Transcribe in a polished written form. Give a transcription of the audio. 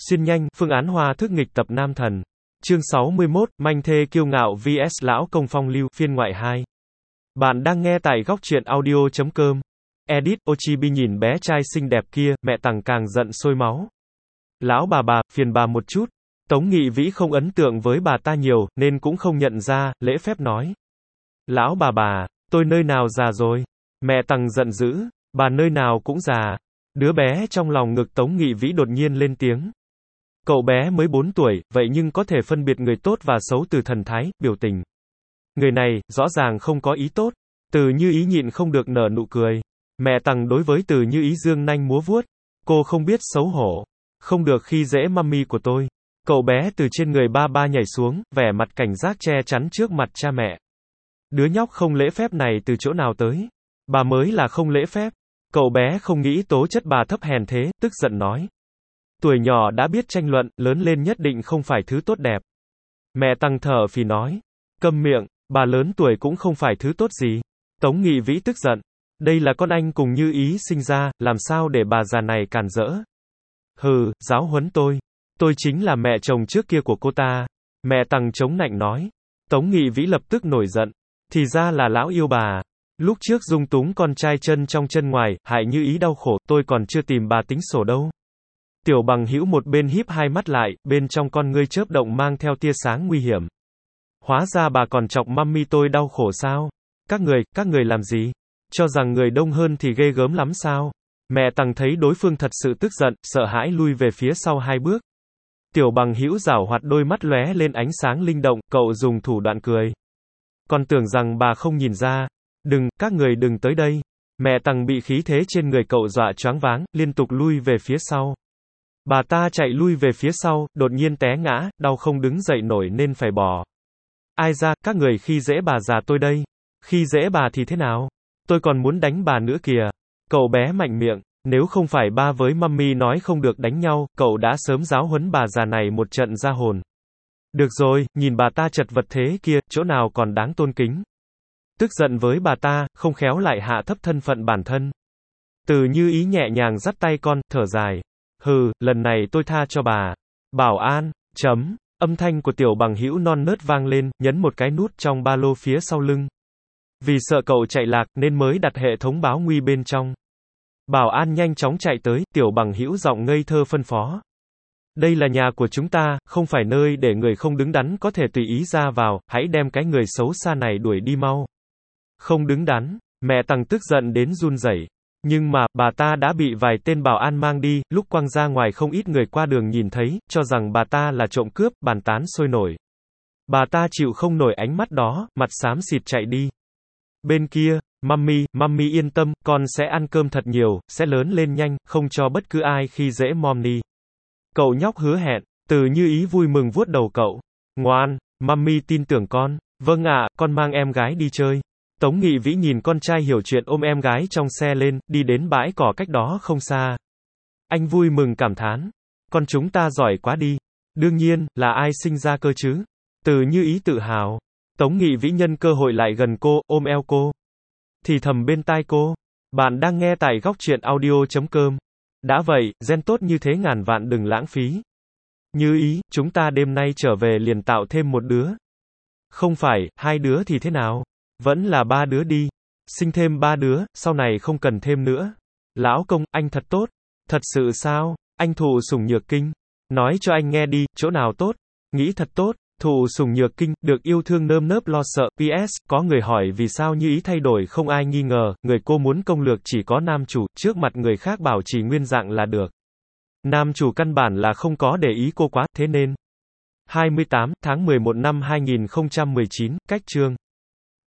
Xuyên nhanh, phương án hoa thức nghịch tập nam thần. Chương 61, manh thê kiêu ngạo vs lão công phong lưu, phiên ngoại 2. Bạn đang nghe tại góc truyện audio.com. Edit, Ochibi nhìn bé trai xinh đẹp kia, mẹ Tằng càng giận sôi máu. Lão bà, phiền bà một chút. Tống Nghị Vĩ không ấn tượng với bà ta nhiều, nên cũng không nhận ra, lễ phép nói. Lão bà, tôi nơi nào già rồi? Mẹ Tằng giận dữ, bà nơi nào cũng già. Đứa bé trong lòng ngực Tống Nghị Vĩ đột nhiên lên tiếng. Cậu bé mới 4 tuổi, vậy nhưng có thể phân biệt người tốt và xấu từ thần thái, biểu tình. Người này, rõ ràng không có ý tốt. Từ Như Ý nhịn không được nở nụ cười. Mẹ Tằng đối với Từ Như Ý giương nanh múa vuốt. Cô không biết xấu hổ. Không được khi dễ mummy của tôi. Cậu bé từ trên người ba nhảy xuống, vẻ mặt cảnh giác che chắn trước mặt cha mẹ. Đứa nhóc không lễ phép này từ chỗ nào tới? Bà mới là không lễ phép. Cậu bé không nghĩ tố chất bà thấp hèn thế, tức giận nói. Tuổi nhỏ đã biết tranh luận, lớn lên nhất định không phải thứ tốt đẹp. Mẹ Tằng thở phì nói. Câm miệng, bà lớn tuổi cũng không phải thứ tốt gì. Tống Nghị Vĩ tức giận. Đây là con anh cùng Như Ý sinh ra, làm sao để bà già này cản rỡ? Hừ, giáo huấn tôi. Tôi chính là mẹ chồng trước kia của cô ta. Mẹ Tằng chống nạnh nói. Tống Nghị Vĩ lập tức nổi giận. Thì ra là lão yêu bà. Lúc trước dung túng con trai chân trong chân ngoài, hại Như Ý đau khổ, tôi còn chưa tìm bà tính sổ đâu. Tiểu Bằng Hữu một bên híp hai mắt lại, bên trong con ngươi chớp động mang theo tia sáng nguy hiểm. Hóa ra bà còn chọc mummy tôi đau khổ sao? Các người làm gì? Cho rằng người đông hơn thì ghê gớm lắm sao? Mẹ Tằng thấy đối phương thật sự tức giận, sợ hãi lui về phía sau 2 bước. Tiểu Bằng Hữu giảo hoạt đôi mắt lóe lên ánh sáng linh động, cậu dùng thủ đoạn cười. Còn tưởng rằng bà không nhìn ra. Các người đừng tới đây. Mẹ Tằng bị khí thế trên người cậu dọa choáng váng, liên tục lui về phía sau. Bà ta chạy lui về phía sau, đột nhiên té ngã, đau không đứng dậy nổi nên phải bỏ. Ai ra, các người khi dễ bà già tôi đây. Khi dễ bà thì thế nào? Tôi còn muốn đánh bà nữa kìa. Cậu bé mạnh miệng. Nếu không phải ba với mummy nói không được đánh nhau, cậu đã sớm giáo huấn bà già này một trận ra hồn. Được rồi, nhìn bà ta chật vật thế kia, chỗ nào còn đáng tôn kính. Tức giận với bà ta, không khéo lại hạ thấp thân phận bản thân. Từ Như Ý nhẹ nhàng dắt tay con, thở dài. Hừ, lần này tôi tha cho bà. Bảo an, âm thanh của Tiểu Bằng Hữu non nớt vang lên, nhấn một cái nút trong ba lô phía sau lưng. Vì sợ cậu chạy lạc, nên mới đặt hệ thống báo nguy bên trong. Bảo an nhanh chóng chạy tới, Tiểu Bằng Hữu giọng ngây thơ phân phó. Đây là nhà của chúng ta, không phải nơi để người không đứng đắn có thể tùy ý ra vào, hãy đem cái người xấu xa này đuổi đi mau. Không đứng đắn, mẹ Tằng tức giận đến run rẩy. Nhưng mà, bà ta đã bị vài tên bảo an mang đi, lúc quăng ra ngoài không ít người qua đường nhìn thấy, cho rằng bà ta là trộm cướp, bàn tán sôi nổi. Bà ta chịu không nổi ánh mắt đó, mặt xám xịt chạy đi. Bên kia, mummy yên tâm, con sẽ ăn cơm thật nhiều, sẽ lớn lên nhanh, không cho bất cứ ai khi dễ mommy. Cậu nhóc hứa hẹn. Từ Như Ý vui mừng vuốt đầu cậu. Ngoan, mummy tin tưởng con. Vâng ạ, con mang em gái đi chơi. Tống Nghị Vĩ nhìn con trai hiểu chuyện ôm em gái trong xe lên, đi đến bãi cỏ cách đó không xa. Anh vui mừng cảm thán. Con chúng ta giỏi quá đi. Đương nhiên, là ai sinh ra cơ chứ? Từ Như Ý tự hào. Tống Nghị Vĩ nhân cơ hội lại gần cô, ôm eo cô. Thì thầm bên tai cô. Bạn đang nghe tại góc truyện audio.com. Đã vậy, gen tốt như thế ngàn vạn đừng lãng phí. Như Ý, chúng ta đêm nay trở về liền tạo thêm một đứa. Không phải, 2 đứa thì thế nào? Vẫn là 3 đứa đi. Sinh thêm 3 đứa, sau này không cần thêm nữa. Lão công, anh thật tốt. Thật sự sao? Anh thụ sủng nhược kinh. Nói cho anh nghe đi, chỗ nào tốt? Nghĩ thật tốt. Thụ sủng nhược kinh, được yêu thương nơm nớp lo sợ. PS, có người hỏi vì sao Như Ý thay đổi không ai nghi ngờ, người cô muốn công lược chỉ có nam chủ, trước mặt người khác bảo trì nguyên dạng là được. Nam chủ căn bản là không có để ý cô quá, thế nên. 28 tháng 11 năm 2019, cách chương.